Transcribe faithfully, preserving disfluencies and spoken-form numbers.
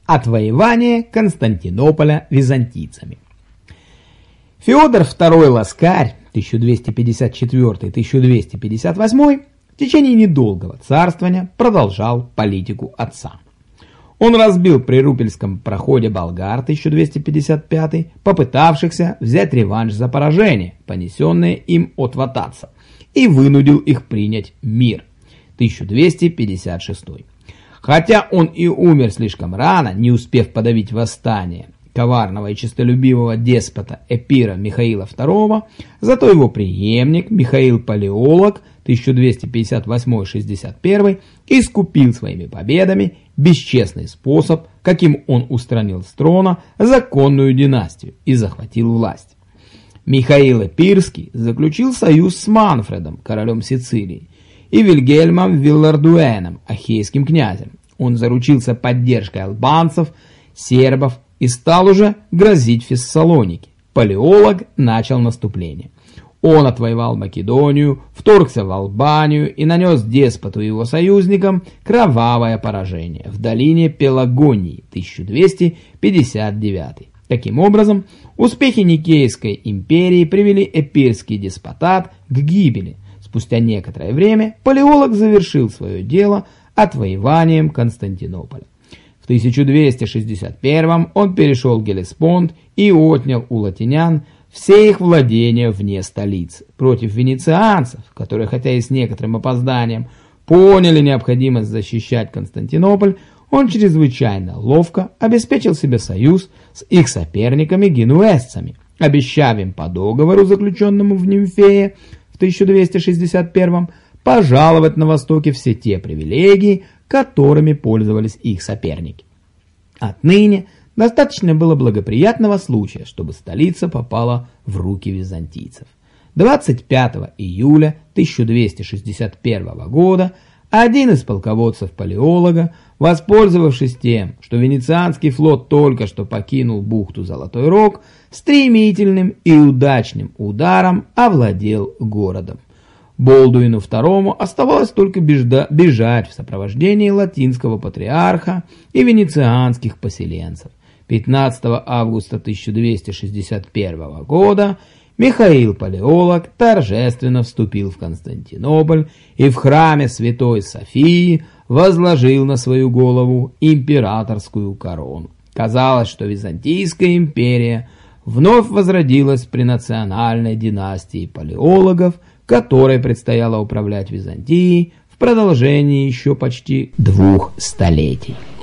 Отвоевание Константинополя византийцами. Феодор второй Ласкарь тысяча двести пятьдесят четвёртый — тысяча двести пятьдесят восьмой в течение недолгого царствования продолжал политику отца. Он разбил при Рупельском проходе болгар тысяча двести пятьдесят пятый, попытавшихся взять реванш за поражение, понесенное им от ватадцев, и вынудил их принять мир тысяча двести пятьдесят шестой. Хотя он и умер слишком рано, не успев подавить восстание коварного и честолюбивого деспота Эпира Михаила второго, зато его преемник Михаил Палеолог тысяча двести пятьдесят восьмой — шестьдесят первый искупил своими победами бесчестный способ, каким он устранил с трона законную династию и захватил власть. Михаил Эпирский заключил союз с Манфредом, королем Сицилии, и Вильгельмом Виллардуэном, ахейским князем. Он заручился поддержкой албанцев, сербов и стал уже грозить Фессалоники. Палеолог начал наступление. Он отвоевал Македонию, вторгся в Албанию и нанес деспоту и его союзникам кровавое поражение в долине Пелагонии тысяча двести пятьдесят девятый. Таким образом, успехи Никейской империи привели Эпирский деспотат к гибели. Спустя некоторое время Палеолог завершил свое дело отвоеванием Константинополя. В тысяча двести шестьдесят первом он перешел Геллеспонд и отнял у латинян все их владения вне столицы. Против венецианцев, которые, хотя и с некоторым опозданием, поняли необходимость защищать Константинополь, он чрезвычайно ловко обеспечил себе союз с их соперниками-генуэзцами, обещав им по договору, заключенному в Нимфее в тысяча двести шестьдесят первом, пожаловать на Востоке все те привилегии, которыми пользовались их соперники. Отныне достаточно было благоприятного случая, чтобы столица попала в руки византийцев. двадцать пятого июля тысяча двести шестьдесят первого года один из полководцев Палеолога, воспользовавшись тем, что венецианский флот только что покинул бухту Золотой Рог, стремительным и удачным ударом овладел городом. Болдуину второму оставалось только бежать в сопровождении латинского патриарха и венецианских поселенцев. пятнадцатого августа тысяча двести шестьдесят первого года Михаил Палеолог торжественно вступил в Константинополь и в храме Святой Софии возложил на свою голову императорскую корону. Казалось, что Византийская империя вновь возродилась при национальной династии Палеологов, которой предстояло управлять Византией в продолжении еще почти двух столетий.